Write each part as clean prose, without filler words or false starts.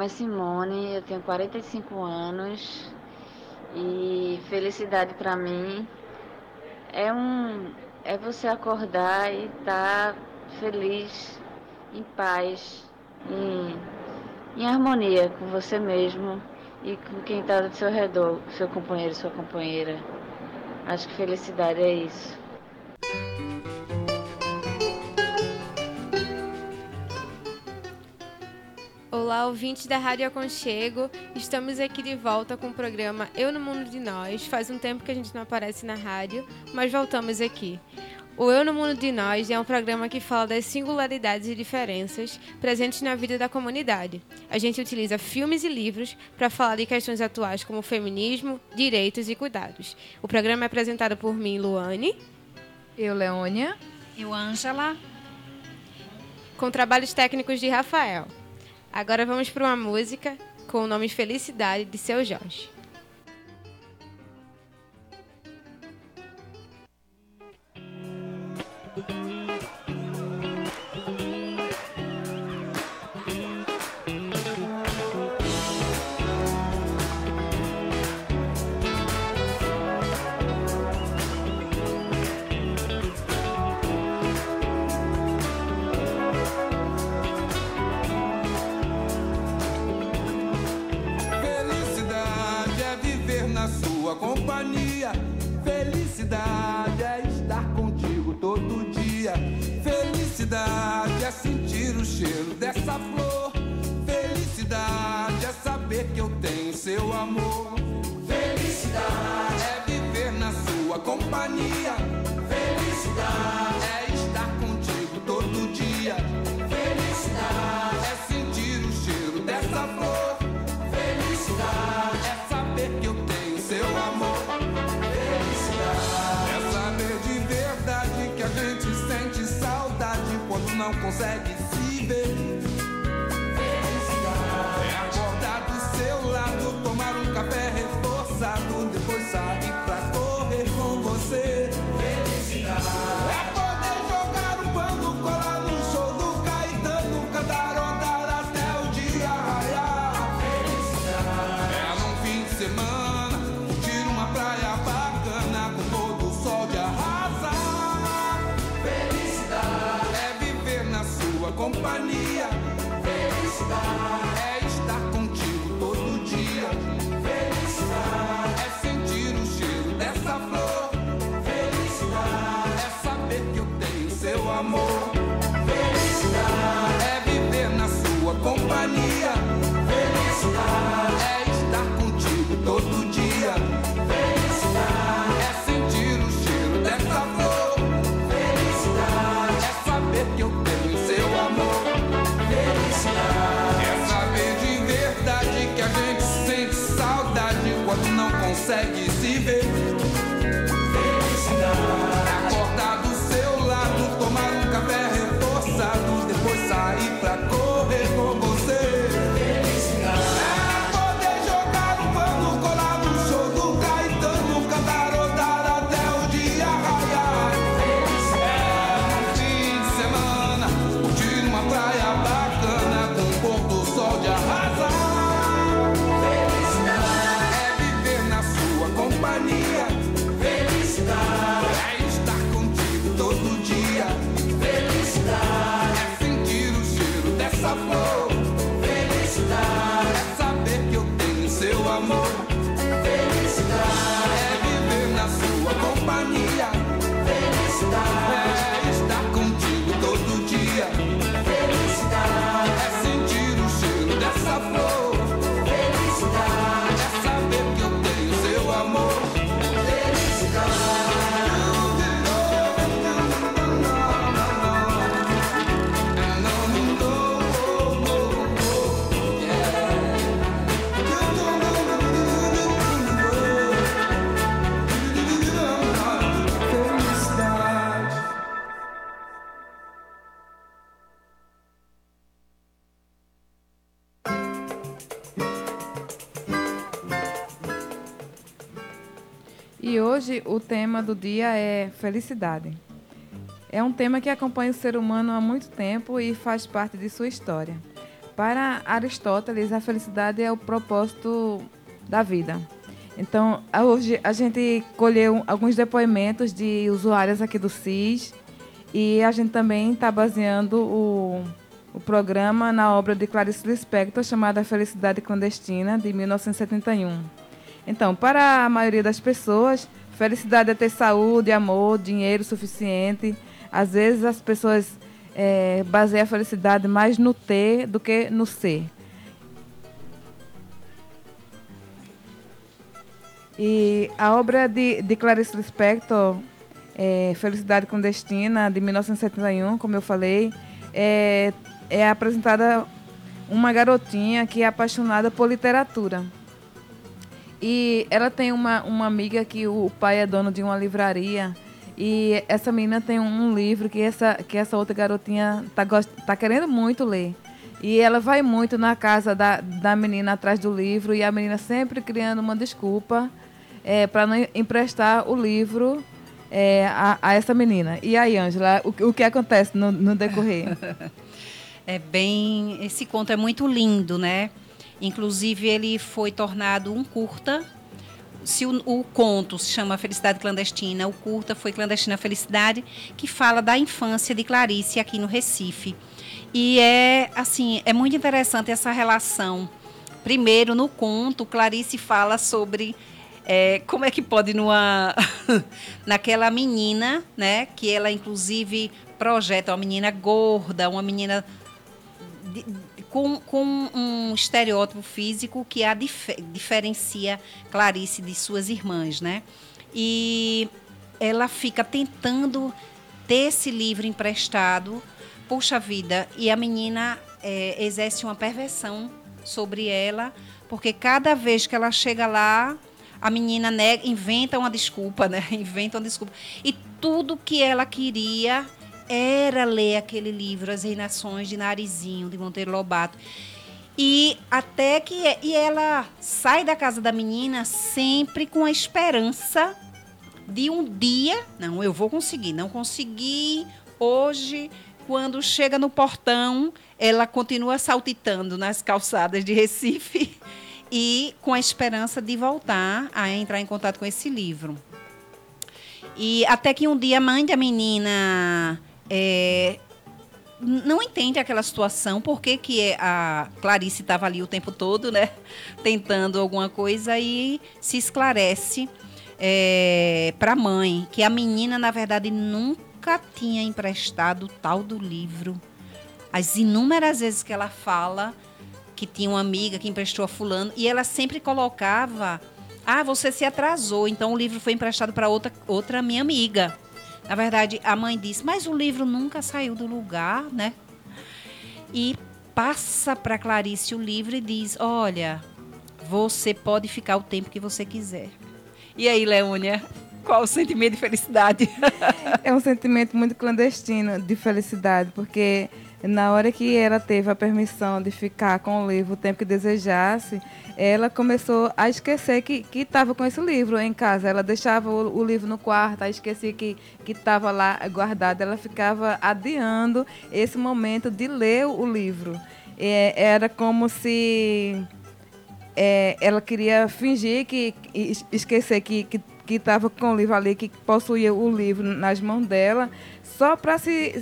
nome é Simone, eu tenho 45 anos e felicidade para mim é é você acordar e estar feliz, em paz, em harmonia com você mesmo e com quem está do seu redor, seu companheiro, sua companheira. Acho que felicidade é isso. Olá, ouvintes da Rádio Aconchego. Estamos aqui de volta com o programa Eu no Mundo de Nós. Faz um tempo que a gente não aparece na rádio, mas voltamos aqui. O Eu no Mundo de Nós é um programa que fala das singularidades e diferenças presentes na vida da comunidade. A gente utiliza filmes e livros para falar de questões atuais como feminismo, direitos e cuidados. O programa é apresentado por mim, Luane. Eu, Leônia. Eu, Ângela. Com trabalhos técnicos de Rafael. Agora vamos para uma música com o nome Felicidade, de Seu Jorge. Companhia, felicidade é estar contigo todo dia. Felicidade é sentir o cheiro dessa flor. Felicidade é saber que eu tenho seu amor. Felicidade é viver na sua companhia. Felicidade é estar contigo todo dia. Felicidade é sentir o cheiro dessa flor. Felicidade é saber que eu tenho seu amor. Felicidade é saber de verdade que a gente sente saudade quando não consegue se ver. Felicidade é acordar do seu lado, tomar um café reforçado, depois sair pra correr com você. Felicidade é poder jogar um pano, colar no show do Caetano, cantarolar até o dia raiar. Felicidade é num fim de semana curtir uma praia bacana com todo o sol de arrasar. Felicidade é viver na sua companhia. Felicidade é estar contigo todo dia. Felicidade é sentir o cheiro dessa flor. Felicidade é saber que eu tenho seu amor. Felicidade é viver na sua companhia. Felicidade é estar contigo todo dia. Felicidade é sentir o cheiro dessa flor. Felicidade é saber que eu tenho seu amor. Felicidade é saber de verdade que a gente sente saudade quando não consegue se ver. Felicidade é acordar do seu lado, tomar um café reforçado, depois sair pra correr com você. Felicidade é poder jogar um pano, colar no show do Caetano, cantarolar até o dia raiar. É um fim de semana curtir uma praia bacana com o pôr do sol de arrasar. Felicidade é viver na sua companhia. Felicidade é estar contigo todo dia. Felicidade é sentir o cheiro dessa flor. Felicidade é saber que eu tenho seu amor. Felicidade é viver na sua companhia. Felicidade é estar contigo todo dia. Felicidade é sentir o cheiro dessa flor. Felicidade é saber que eu tenho seu amor. Felicidade. E hoje o tema do dia é felicidade. É um tema que acompanha o ser humano há muito tempo e faz parte de sua história. para Aristóteles, a felicidade é o propósito da vida. Então, hoje a gente colheu alguns depoimentos de usuárias aqui do SIS e a gente também está baseando o programa na obra de Clarice Lispector, chamada Felicidade Clandestina, de 1971. Então, para a maioria das pessoas, felicidade é ter saúde, amor, dinheiro suficiente. Às vezes as pessoas baseiam a felicidade mais no ter do que no ser. E a obra de Clarice Lispector, Felicidade Clandestina, de 1971, como eu falei, é apresentada uma garotinha que é apaixonada por literatura. E ela tem uma amiga que o pai é dono de uma livraria. E essa menina tem um livro que essa outra garotinha tá querendo muito ler. E ela vai muito na casa da menina atrás do livro. E a menina sempre criando uma desculpa para não emprestar o livro a essa menina. E aí, Ângela, o que acontece no decorrer? Esse conto é muito lindo, né? Inclusive, ele foi tornado um curta. Se o conto se chama Felicidade Clandestina, o curta foi Clandestina Felicidade, que fala da infância de Clarice aqui no Recife. E é muito interessante essa relação. Primeiro, no conto, Clarice fala sobre como é que pode naquela menina, né, que ela inclusive projeta uma menina gorda, uma menina com um estereótipo físico que a diferencia Clarice de suas irmãs, né? E ela fica tentando ter esse livro emprestado, puxa vida, e a menina exerce uma perversão sobre ela, porque cada vez que ela chega lá, a menina inventa uma desculpa, né? Inventa uma desculpa. E tudo que ela queria era ler aquele livro, As Reinações de Narizinho, de Monteiro Lobato. E até que ela sai da casa da menina sempre com a esperança de um dia, não, eu vou conseguir, não consegui hoje. Quando chega no portão, ela continua saltitando nas calçadas de Recife e com a esperança de voltar a entrar em contato com esse livro. E até que um dia a mãe da menina não entende aquela situação, porque a Clarice estava ali o tempo todo, né, tentando alguma coisa, e se esclarece para a mãe que a menina, na verdade, nunca tinha emprestado o tal do livro. As inúmeras vezes que ela fala que tinha uma amiga que emprestou a fulano, e ela sempre colocava, você se atrasou, então o livro foi emprestado para outra minha amiga. Na verdade, a mãe disse, mas o livro nunca saiu do lugar, né? E passa para Clarice o livro e diz, olha, você pode ficar o tempo que você quiser. E aí, Leônia, qual o sentimento de felicidade? É um sentimento muito clandestino de felicidade, porque na hora que ela teve a permissão de ficar com o livro o tempo que desejasse, ela começou a esquecer que estava com esse livro em casa. Ela deixava o livro no quarto, aí esquecia que estava lá guardado. Ela ficava adiando esse momento de ler o livro. Era como se ela queria fingir esquecer que estava com o livro ali, que possuía o livro nas mãos dela, só para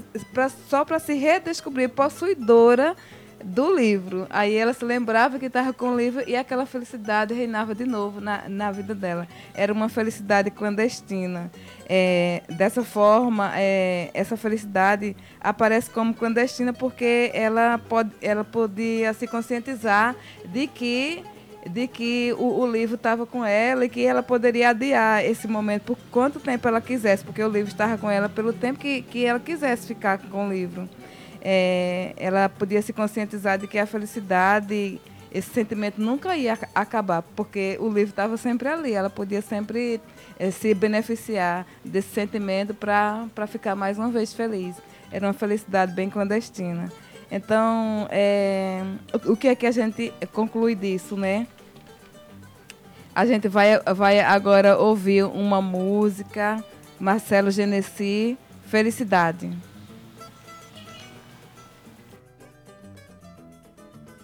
se redescobrir possuidora do livro. Aí ela se lembrava que estava com o livro e aquela felicidade reinava de novo na vida dela. Era uma felicidade clandestina. Dessa forma, essa felicidade aparece como clandestina porque ela podia se conscientizar de que o livro estava com ela e que ela poderia adiar esse momento por quanto tempo ela quisesse, porque o livro estava com ela pelo tempo que ela quisesse ficar com o livro. Ela podia se conscientizar de que a felicidade, esse sentimento nunca ia acabar, porque o livro estava sempre ali. Ela podia sempre se beneficiar desse sentimento para ficar mais uma vez feliz. Era uma felicidade bem clandestina. Então, o que é que a gente conclui disso, né? A gente vai agora ouvir uma música, Marcelo Genesi, Felicidade.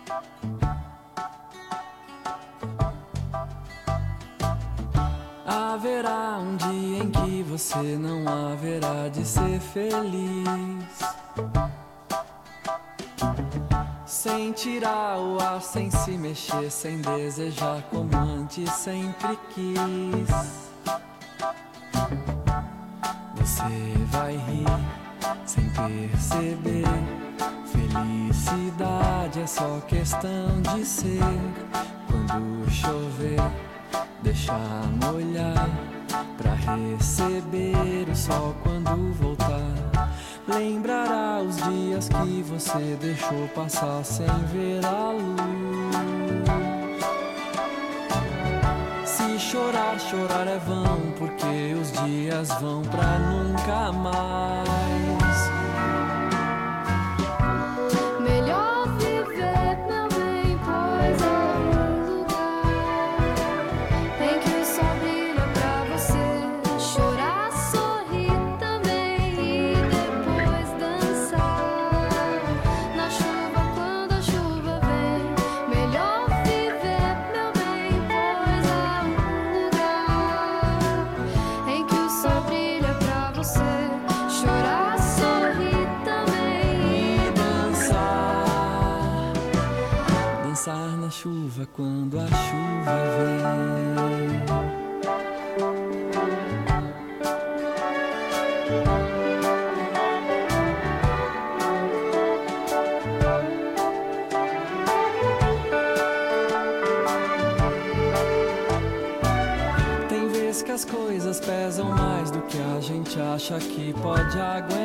Haverá um dia em que você não haverá de ser feliz, sem tirar o ar, sem se mexer, sem desejar como antes sempre quis. Você vai rir sem perceber. Felicidade é só questão de ser. Quando chover, deixar molhar pra receber o sol quando voltar. Lembrará os dias que você deixou passar sem ver a luz. Se chorar, chorar é vão, porque os dias vão pra nunca mais. Melhor viver, meu bem, pois é um lugar em que o sol brilha pra você chorar, sorrir também e depois dançar na chuva quando a chuva vem. Melhor viver, meu bem, pois é um lugar em que o sol brilha pra você chorar, sorrir também e Dançar, dançar na chuva quando a chuva vem. Tem vezes que as coisas pesam mais do que a gente acha que pode aguentar.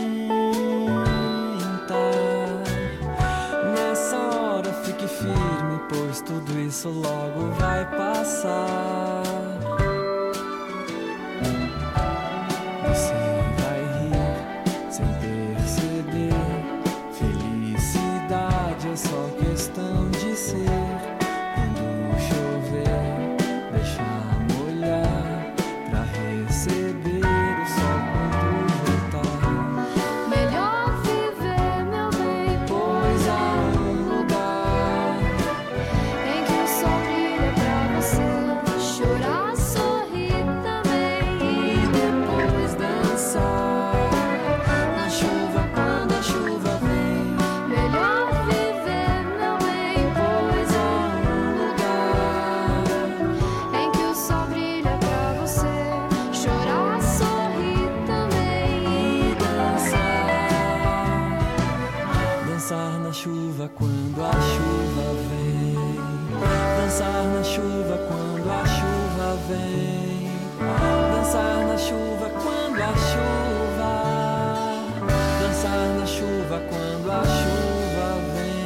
Nessa hora fique firme, pois tudo isso logo vai passar. Você vai rir sem perceber. Felicidade é só questão de ser. Quando chover, deixar molhar pra receber o sol quando voltar. melhor viver, meu bem, Pois há um lugar em que o sol brilha pra você chorar, sorrir também e e depois dançar na chuva quando a chuva vem. melhor viver, meu bem, Pois há um lugar em que o sol brilha pra você chorar, sorrir também e dançar, dançar na chuva quando a chuva vem. Dançar na chuva quando a chuva vem. Dançar na chuva quando a chuva. Dançar na chuva quando a chuva vem.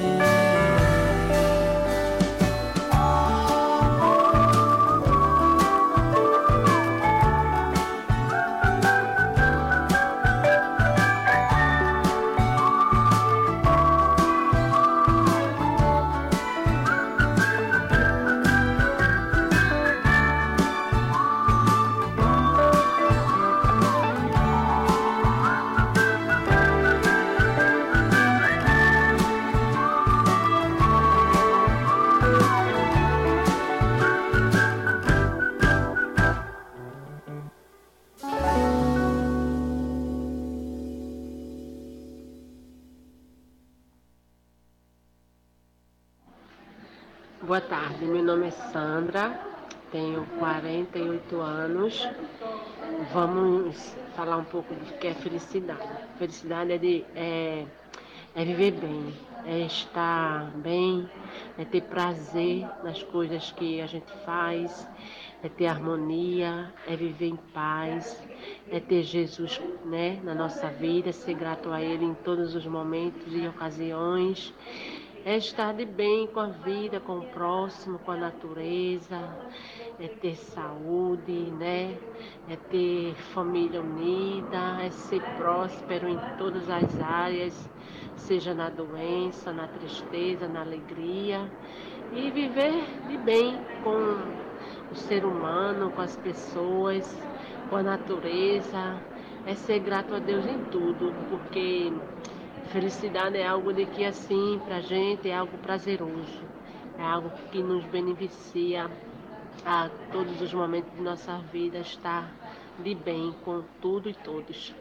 Boa tarde, meu nome é Sandra, tenho 48 anos. Vamos falar um pouco do que é felicidade. Felicidade é viver bem, é estar bem, é ter prazer nas coisas que a gente faz, é ter harmonia, é viver em paz, é ter Jesus, né, na nossa vida, ser grato a Ele em todos os momentos e ocasiões. É estar de bem com a vida, com o próximo, com a natureza, é ter saúde, né? É ter família unida, é ser próspero em todas as áreas, seja na doença, na tristeza, na alegria, e viver de bem com o ser humano, com as pessoas, com a natureza, é ser grato a Deus em tudo, porque felicidade é algo de que, assim, pra gente é algo prazeroso. É algo que nos beneficia a todos os momentos de nossa vida, estar de bem com tudo e todos.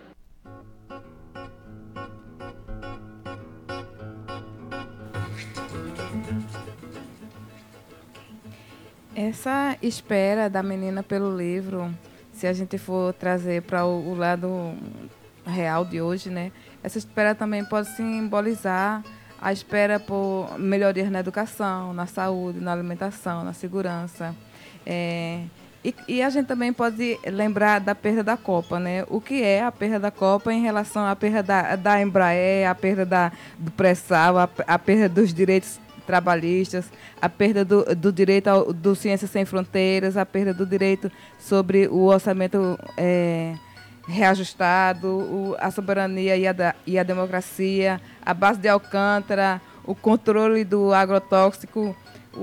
Essa espera da menina pelo livro, se a gente for trazer para o lado real de hoje, né? Essa espera também pode simbolizar a espera por melhorias na educação, na saúde, na alimentação, na segurança. E a gente também pode lembrar da perda da Copa, né? O que é a perda da Copa em relação à perda da Embraer, a perda do pré-sal, a perda dos direitos trabalhistas, a perda do direito do Ciências Sem Fronteiras, a perda do direito sobre o orçamento reajustado, a soberania e a democracia, a base de Alcântara, o controle do agrotóxico,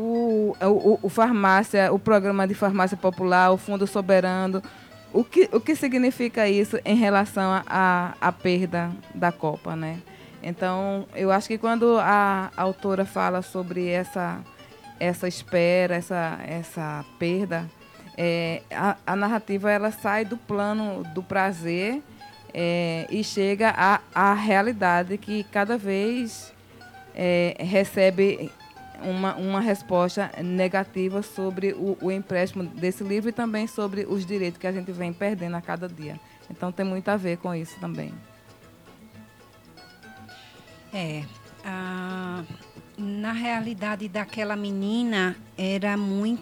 o programa de farmácia popular, o Fundo Soberano. O que significa isso em relação à perda da Copa, né? Então, eu acho que quando a autora fala sobre essa espera, essa perda, a narrativa ela sai do plano do prazer e chega à realidade que cada vez recebe uma resposta negativa sobre o empréstimo desse livro e também sobre os direitos que a gente vem perdendo a cada dia. Então, tem muito a ver com isso também. Na realidade daquela menina era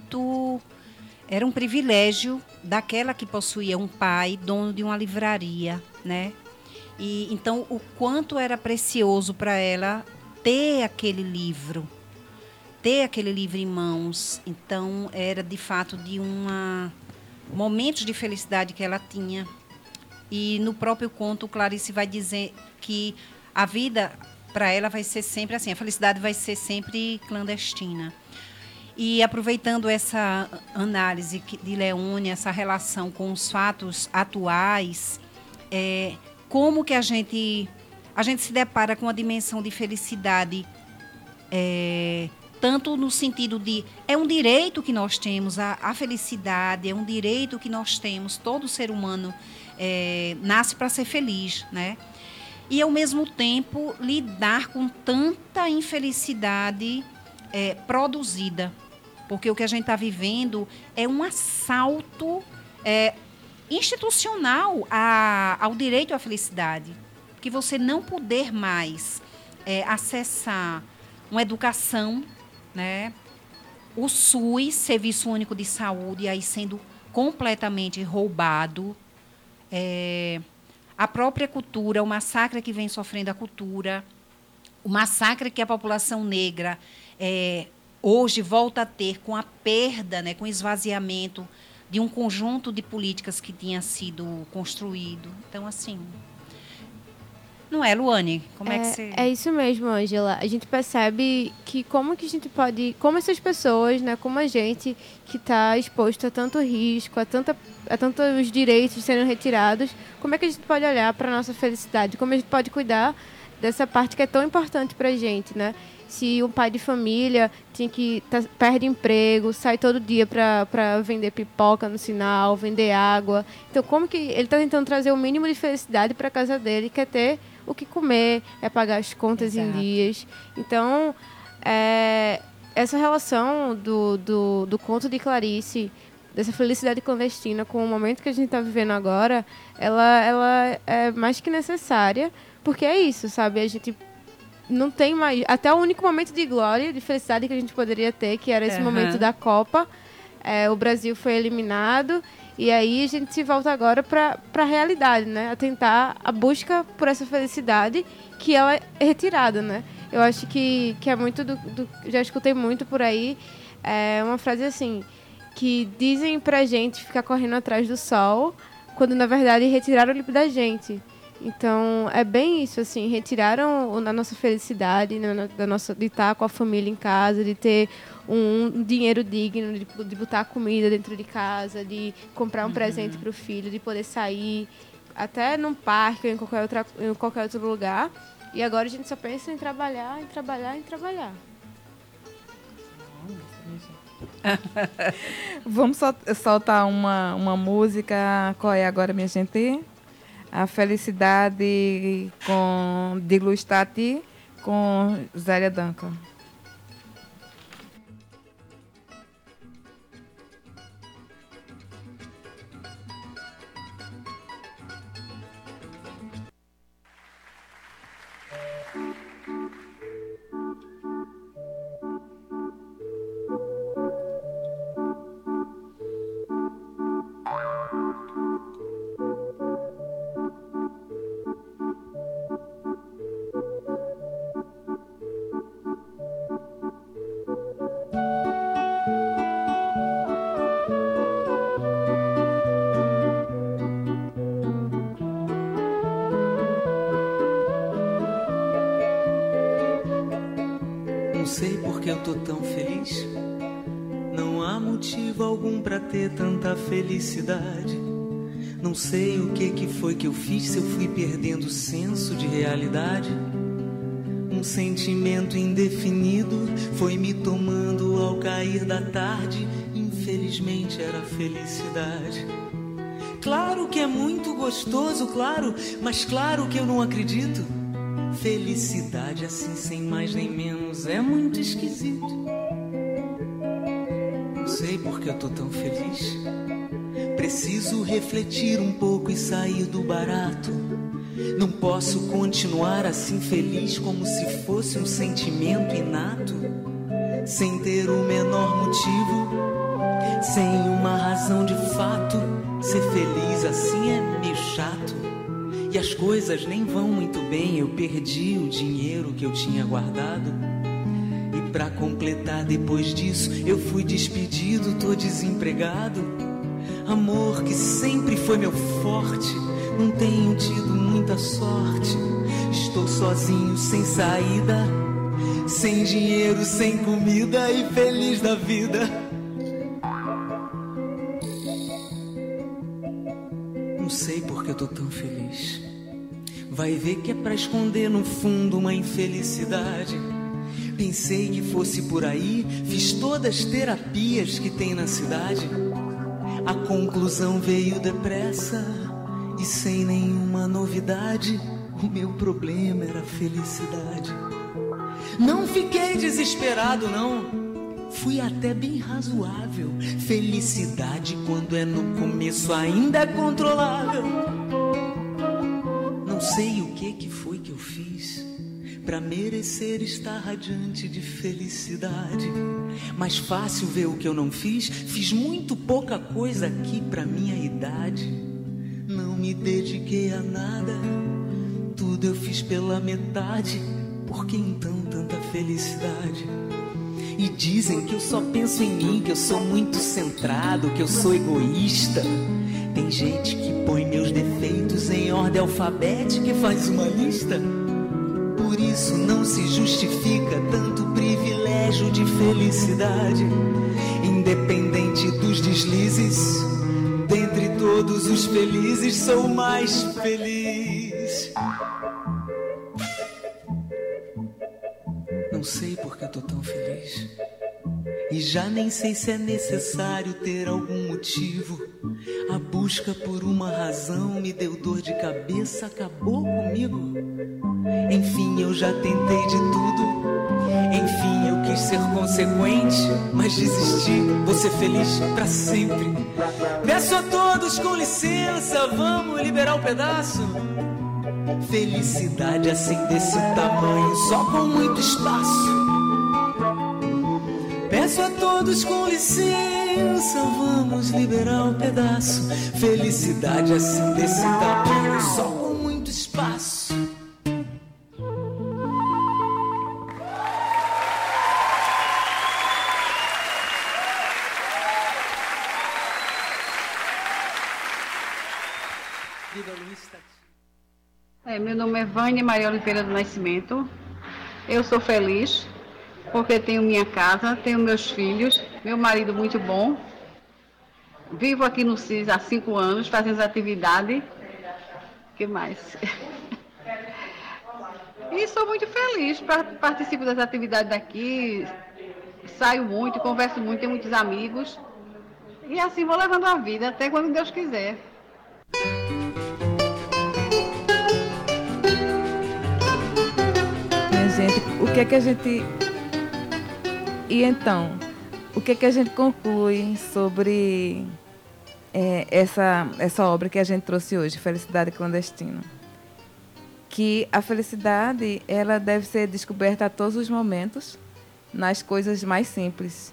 um privilégio daquela que possuía um pai, dono de uma livraria, né? E então o quanto era precioso para ela ter aquele livro em mãos. Então era de fato de momentos de felicidade que ela tinha. E no próprio conto Clarice vai dizer que a vida para ela vai ser sempre assim, a felicidade vai ser sempre clandestina. E aproveitando essa análise de Leone, essa relação com os fatos atuais, como que a gente se depara com a dimensão de felicidade, tanto no sentido de, é um direito que nós temos, a felicidade é um direito que nós temos, todo ser humano nasce para ser feliz, né? E, ao mesmo tempo, lidar com tanta infelicidade produzida. Porque o que a gente está vivendo é um assalto institucional ao direito à felicidade. Que você não poder mais acessar uma educação, né? O SUS, Serviço Único de Saúde, aí sendo completamente roubado. A própria cultura, o massacre que vem sofrendo a cultura, o massacre que a população negra hoje volta a ter com a perda, né, com o esvaziamento de um conjunto de políticas que tinha sido construído. Então, assim, não é, Luane? Como é que você... É isso mesmo, Ângela. A gente percebe que como essas pessoas, né, como a gente que está exposto a tanto risco, a tantos direitos sendo retirados, como é que a gente pode olhar para a nossa felicidade? Como a gente pode cuidar dessa parte que é tão importante para a gente, né? Se um pai de família perde emprego, sai todo dia para vender pipoca no sinal, vender água. Então, como que ele está tentando trazer o mínimo de felicidade para a casa dele, quer ter o que comer, pagar as contas em dias. Então, essa relação do conto de Clarice, dessa felicidade clandestina com o momento que a gente está vivendo agora, ela é mais que necessária, porque é isso, sabe? A gente não tem mais... Até o único momento de glória, de felicidade que a gente poderia ter, que era esse momento da Copa. O Brasil foi eliminado e aí a gente se volta agora para a realidade, né? A tentar a busca por essa felicidade que ela é retirada, né? Eu acho que é muito já escutei muito por aí uma frase assim, que dizem pra gente ficar correndo atrás do sol, quando na verdade retiraram ele da gente. Então, é bem isso, assim, retiraram a nossa felicidade, né, de estar com a família em casa, de ter um dinheiro digno, de botar comida dentro de casa, de comprar um presente para o filho, de poder sair até num parque ou em qualquer outro lugar. E agora a gente só pensa em trabalhar, em trabalhar, em trabalhar. Vamos soltar uma música. Qual é agora, minha gente? A Felicidade de Lu Stati com Zélia Duncan. Não sei por que eu tô tão feliz. Não há motivo algum pra ter tanta felicidade. Não sei o que foi que eu fiz, se eu fui perdendo o senso de realidade. Um sentimento indefinido foi me tomando ao cair da tarde. Infelizmente era felicidade. Claro que é muito gostoso, claro, mas claro que eu não acredito. Felicidade assim, sem mais nem menos, é muito esquisito. Não sei por que eu tô tão feliz. Preciso refletir um pouco e sair do barato. Não posso continuar assim feliz como se fosse um sentimento inato, sem ter o menor motivo, sem uma razão de fato. Ser feliz assim é meio chato. E as coisas nem vão muito bem. Eu perdi o dinheiro que eu tinha guardado. E pra completar depois disso, eu fui despedido, tô desempregado. Amor que sempre foi meu forte, não tenho tido muita sorte. Estou sozinho, sem saída, sem dinheiro, sem comida e feliz da vida. Não sei por que eu tô tão feliz. Vai ver que é pra esconder no fundo uma infelicidade. Pensei que fosse por aí, fiz todas as terapias que tem na cidade. A conclusão veio depressa e sem nenhuma novidade. O meu problema era a felicidade. Não fiquei desesperado, não. Fui até bem razoável. Felicidade, quando é no começo, ainda é controlável. Não sei o que foi que eu fiz pra merecer estar radiante de felicidade. Mais fácil ver o que eu não fiz. Fiz muito pouca coisa aqui pra minha idade. Não me dediquei a nada. Tudo eu fiz pela metade. Por que então tanta felicidade? E dizem que eu só penso em mim, que eu sou muito centrado, que eu sou egoísta. Tem gente que põe meus defeitos em ordem alfabética e faz uma lista. Por isso não se justifica tanto privilégio de felicidade. Independente dos deslizes, dentre todos os felizes, sou o mais feliz. Não sei por que eu tô tão feliz. E já nem sei se é necessário ter algum motivo. A busca por uma razão me deu dor de cabeça, acabou comigo. Enfim, eu já tentei de tudo. Enfim, eu quis ser consequente, mas desisti. Vou ser feliz pra sempre. Peço a todos com licença, vamos liberar o pedaço. Felicidade assim desse tamanho, só com muito espaço. Peço a todos com licença, vamos liberar um pedaço. Felicidade assim desse tamanho, só com muito espaço. Meu nome é Vânia Maria Oliveira do Nascimento. Eu sou feliz porque tenho minha casa, tenho meus filhos, meu marido muito bom. Vivo aqui no CIS há 5 anos, fazendo atividade. O que mais? E sou muito feliz, participo das atividades daqui, saio muito, converso muito, tenho muitos amigos. E assim vou levando a vida até quando Deus quiser. Minha gente, o que é que a gente... E então, o que é que a gente conclui sobre essa obra que a gente trouxe hoje, Felicidade Clandestina? Que a felicidade, ela deve ser descoberta a todos os momentos, nas coisas mais simples.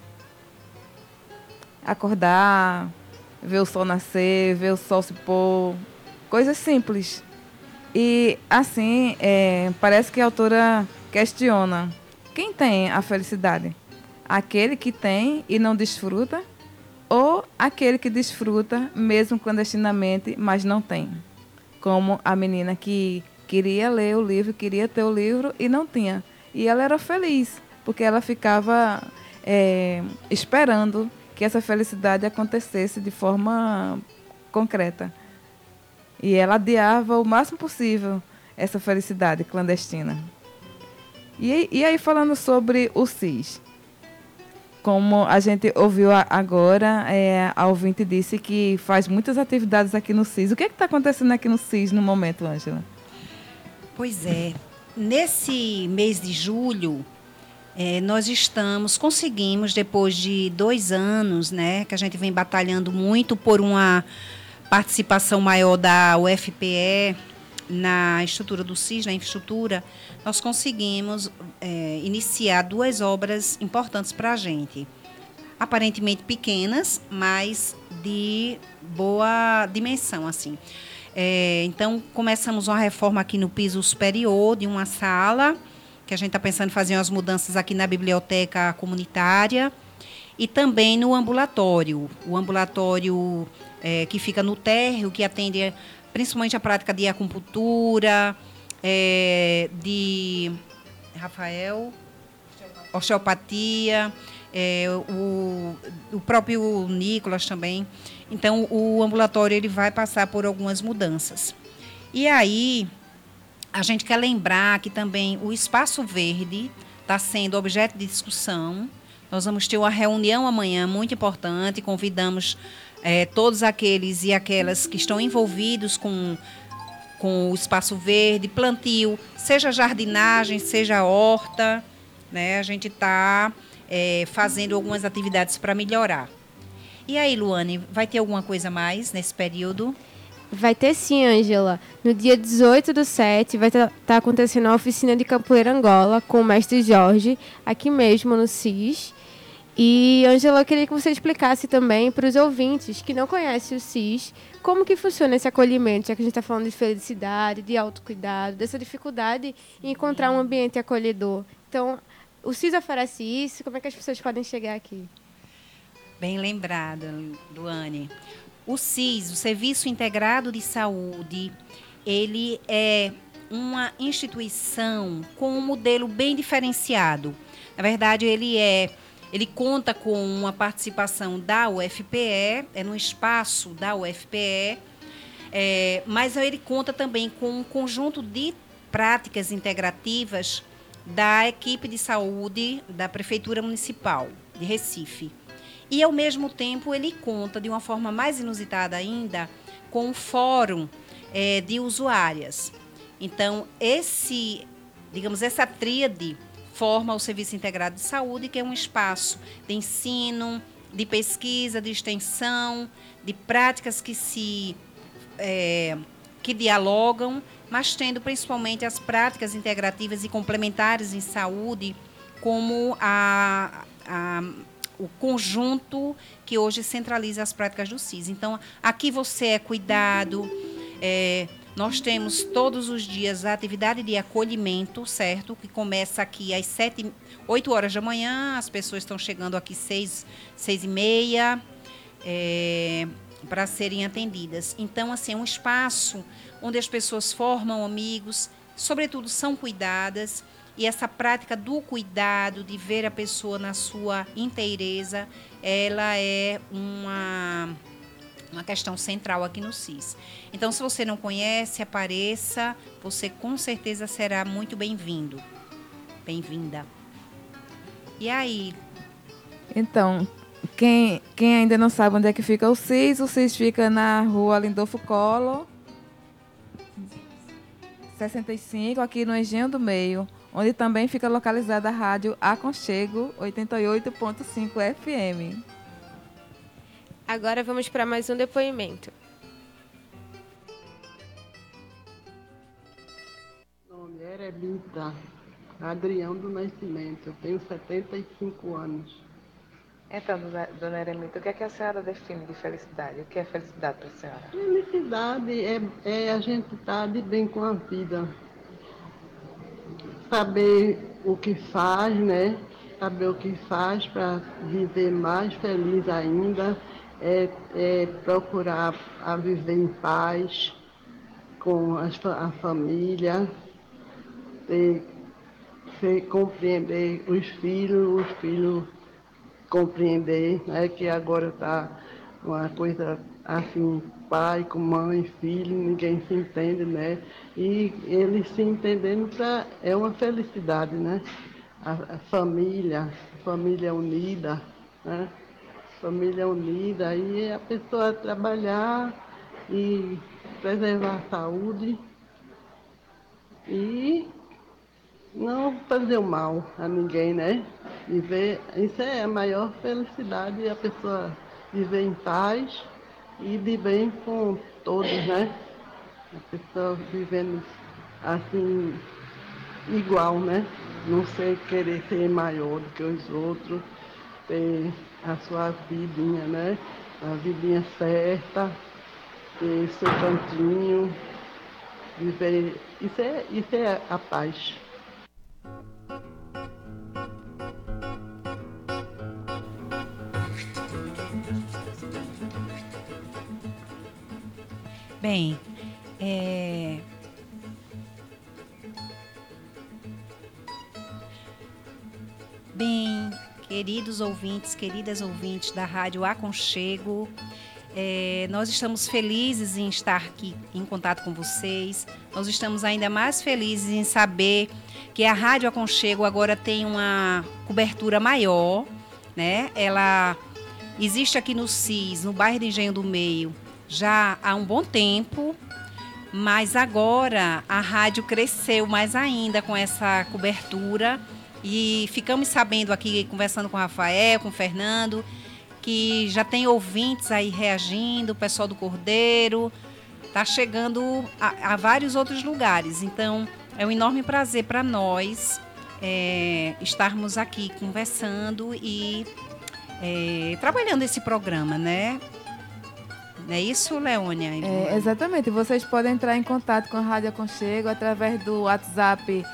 Acordar, ver o sol nascer, ver o sol se pôr, coisas simples. E, assim, parece que a autora questiona: quem tem a felicidade? Aquele que tem e não desfruta? Ou aquele que desfruta, mesmo clandestinamente, mas não tem? Como a menina que queria ler o livro, queria ter o livro e não tinha. E ela era feliz, porque ela ficava esperando que essa felicidade acontecesse de forma concreta. E ela adiava o máximo possível essa felicidade clandestina. E aí, falando sobre o SIS, como a gente ouviu agora, a ouvinte disse que faz muitas atividades aqui no SIS. O que está acontecendo aqui no SIS no momento, Ângela? Pois é, nesse mês de julho, nós conseguimos, depois de 2 anos, né, que a gente vem batalhando muito por uma participação maior da UFPE na estrutura do SIS, na infraestrutura, nós conseguimos iniciar 2 obras importantes para a gente. Aparentemente pequenas, mas de boa dimensão, assim. Então, começamos uma reforma aqui no piso superior de uma sala, que a gente está pensando em fazer umas mudanças aqui na biblioteca comunitária, e também no ambulatório. O ambulatório que fica no térreo, que atende principalmente a prática de acupuntura, de osteopatia, o próprio Nicolas também. Então, o ambulatório ele vai passar por algumas mudanças. E aí, a gente quer lembrar que também o espaço verde está sendo objeto de discussão. Nós vamos ter uma reunião amanhã muito importante, convidamos todos aqueles e aquelas que estão envolvidos com o espaço verde, plantio, seja jardinagem, seja horta, né? A gente está fazendo algumas atividades para melhorar. E aí, Luane, vai ter alguma coisa mais nesse período? Vai ter sim, Ângela. No dia 18/7 vai estar acontecendo a oficina de capoeira Angola com o mestre Jorge, aqui mesmo no SIS. E, Ângela, eu queria que você explicasse também para os ouvintes que não conhecem o SIS, como que funciona esse acolhimento, já que a gente está falando de felicidade, de autocuidado, dessa dificuldade em encontrar um ambiente acolhedor. Então, o SIS oferece isso, como é que as pessoas podem chegar aqui? Bem lembrada, Luane. O SIS, o Serviço Integrado de Saúde, ele é uma instituição com um modelo bem diferenciado. Na verdade, ele conta com uma participação da UFPE, no espaço da UFPE, mas ele conta também com um conjunto de práticas integrativas da equipe de saúde da Prefeitura Municipal de Recife. E, ao mesmo tempo, ele conta, de uma forma mais inusitada ainda, com um fórum de usuárias. Então, essa tríade forma o Serviço Integrado de Saúde, que é um espaço de ensino, de pesquisa, de extensão, de práticas que dialogam, mas tendo principalmente as práticas integrativas e complementares em saúde, como o conjunto que hoje centraliza as práticas do SIS. Então, aqui você é cuidado, nós temos todos os dias a atividade de acolhimento, certo? Que começa aqui às 8 horas da manhã, as pessoas estão chegando aqui 6h30, para serem atendidas. Então, assim, é um espaço onde as pessoas formam amigos, sobretudo são cuidadas, e essa prática do cuidado, de ver a pessoa na sua inteireza, ela é uma uma questão central aqui no CIS. Então, se você não conhece, apareça, você com certeza será muito bem-vindo, bem-vinda. E aí? Então, quem ainda não sabe onde é que fica o CIS fica na rua Lindolfo Collor, 65, aqui no Engenho do Meio, onde também fica localizada a rádio Aconchego 88.5 FM. Agora vamos para mais um depoimento. Meu nome é Eremita Adrião do Nascimento, eu tenho 75 anos. Então, dona Eremita, o que é que a senhora define de felicidade? O que é felicidade para a senhora? Felicidade é a gente estar de bem com a vida. Saber o que faz, né? Saber o que faz para viver mais feliz ainda. Procurar a viver em paz com a família. Compreender os filhos compreender, né, que agora está uma coisa assim, pai com mãe, filho, ninguém se entende, né? E eles se entendendo é uma felicidade, né? A família unida, né? Família unida, aí a pessoa trabalhar e preservar a saúde e não fazer o mal a ninguém, né? Viver, isso é a maior felicidade, a pessoa viver em paz e de bem com todos, né? A pessoa vivendo assim, igual, né? Não sei querer ser maior do que os outros, ter a sua vidinha, né? A vidinha certa, ter seu cantinho, viver. Isso é a paz. Bem, queridos ouvintes, queridas ouvintes da Rádio Aconchego, nós estamos felizes em estar aqui em contato com vocês. Nós estamos ainda mais felizes em saber que a Rádio Aconchego agora tem uma cobertura maior, né? Ela existe aqui no CIS, no bairro de Engenho do Meio, já há um bom tempo, mas agora a rádio cresceu mais ainda com essa cobertura e ficamos sabendo aqui, conversando com o Rafael, com o Fernando, que já tem ouvintes aí reagindo, o pessoal do Cordeiro, está chegando a vários outros lugares. Então, é um enorme prazer para nós estarmos aqui conversando e trabalhando esse programa, né? Não é isso, Leônia? Exatamente. Vocês podem entrar em contato com a Rádio Aconchego através do WhatsApp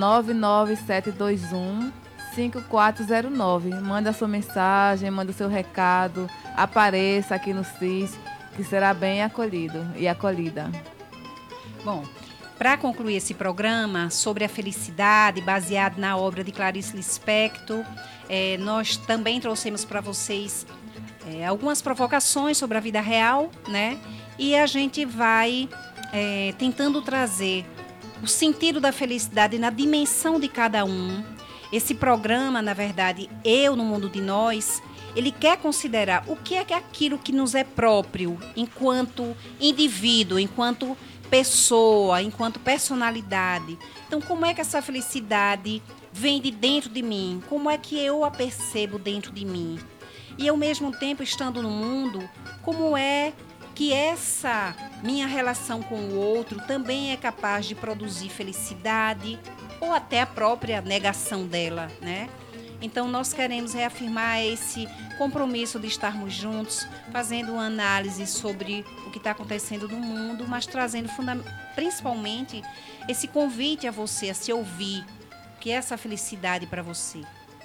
99721 5409. Manda a sua mensagem, manda o seu recado, apareça aqui no CIS, que será bem acolhido e acolhida. Bom, para concluir esse programa sobre a felicidade, baseado na obra de Clarice Lispector, nós também trouxemos para vocês algumas provocações sobre a vida real, né? E a gente vai tentando trazer o sentido da felicidade na dimensão de cada um. Esse programa, na verdade, Eu no Mundo de Nós, ele quer considerar o que é aquilo que nos é próprio enquanto indivíduo, enquanto pessoa, enquanto personalidade. Então, como é que essa felicidade vem de dentro de mim? Como é que eu a percebo dentro de mim? E, ao mesmo tempo, estando no mundo, como é que essa minha relação com o outro também é capaz de produzir felicidade ou até a própria negação dela, né? Então, nós queremos reafirmar esse compromisso de estarmos juntos, fazendo uma análise sobre o que está acontecendo no mundo, mas trazendo principalmente esse convite a você a se ouvir, que é essa felicidade para você.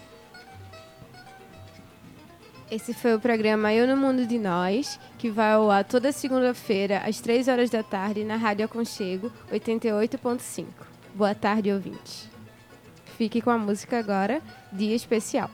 Esse foi o programa Eu no Mundo de Nós, que vai ao ar toda segunda-feira, às 3 horas da tarde, na Rádio Aconchego 88.5. Boa tarde, ouvintes. Fique com a música agora, Dia Especial.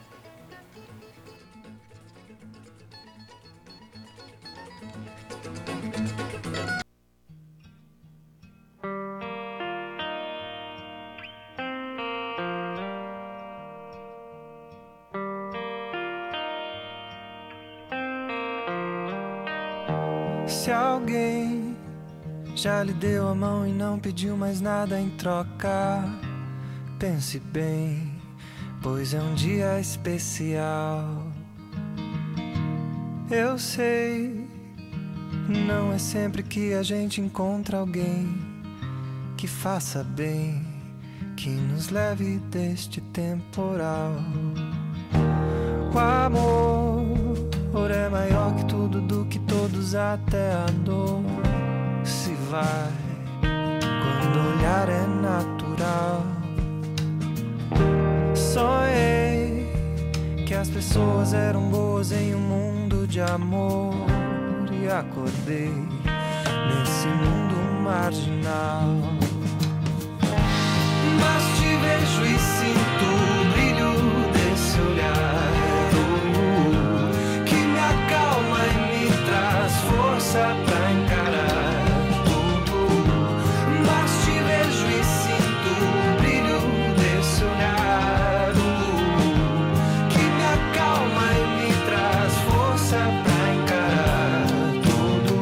Se alguém já lhe deu a mão e não pediu mais nada em troca, pense bem, pois é um dia especial. Eu sei, não é sempre que a gente encontra alguém que faça bem, que nos leve deste temporal. O amor é maior que tudo, do que todos, até a dor se vai quando o olhar é natural. Sonhei que as pessoas eram boas em um mundo de amor e acordei nesse mundo marginal. Mas te vejo e sinto o brilho desse olhar, que me acalma e me traz força pra encarar tudo. Mas te vejo e sinto o brilho desse olhar, que me acalma e me traz força pra encarar tudo.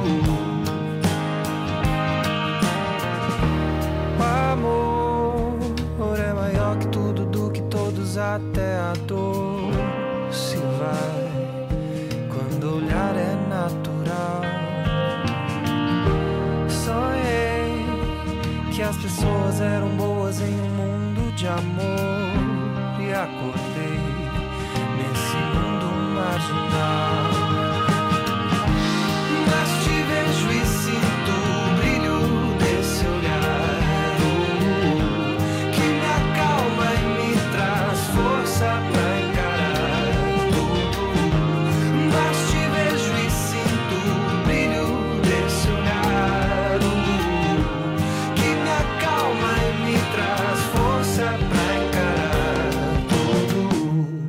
O amor é maior que tudo, do que todos, até a dor se vai quando o olhar é natural. Sonhei que as pessoas eram boas em um mundo de amor e acordei nesse mundo marginal. Mas te vejo e sinto o brilho desse olhar, que me acalma e me traz força pra encarar tudo. Mas te vejo e sinto o brilho desse olhar, que me acalma e me traz força pra encarar tudo.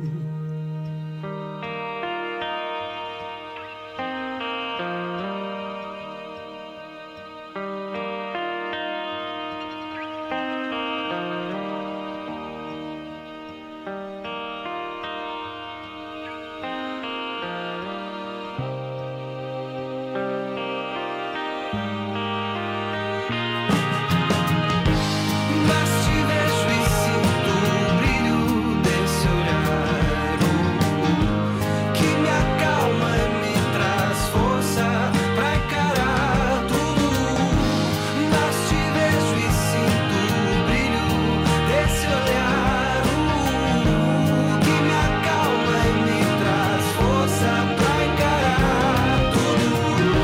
Mas te vejo e sinto o brilho desse olhar, que me acalma e me traz força pra encarar tudo. Mas te vejo e sinto o brilho desse olhar, que me acalma e me traz força pra encarar tudo.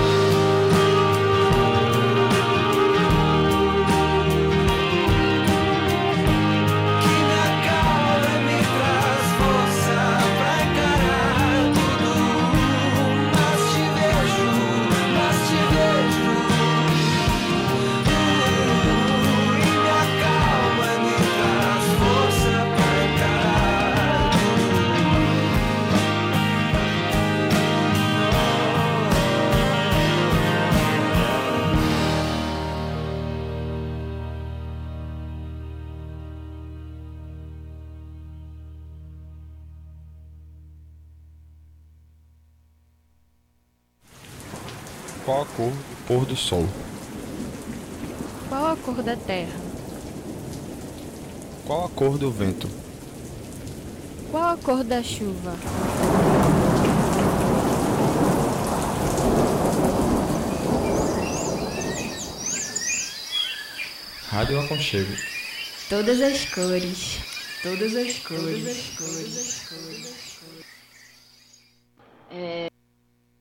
Que me acalma e me traz força pra encarar tudo. Mas te vejo e me acalma e me traz força pra encarar Qual a cor do pôr do sol? Qual a cor da terra? Qual a cor do vento? Qual a cor da chuva? Rádio Aconchego. Todas as cores. Todas as cores. É,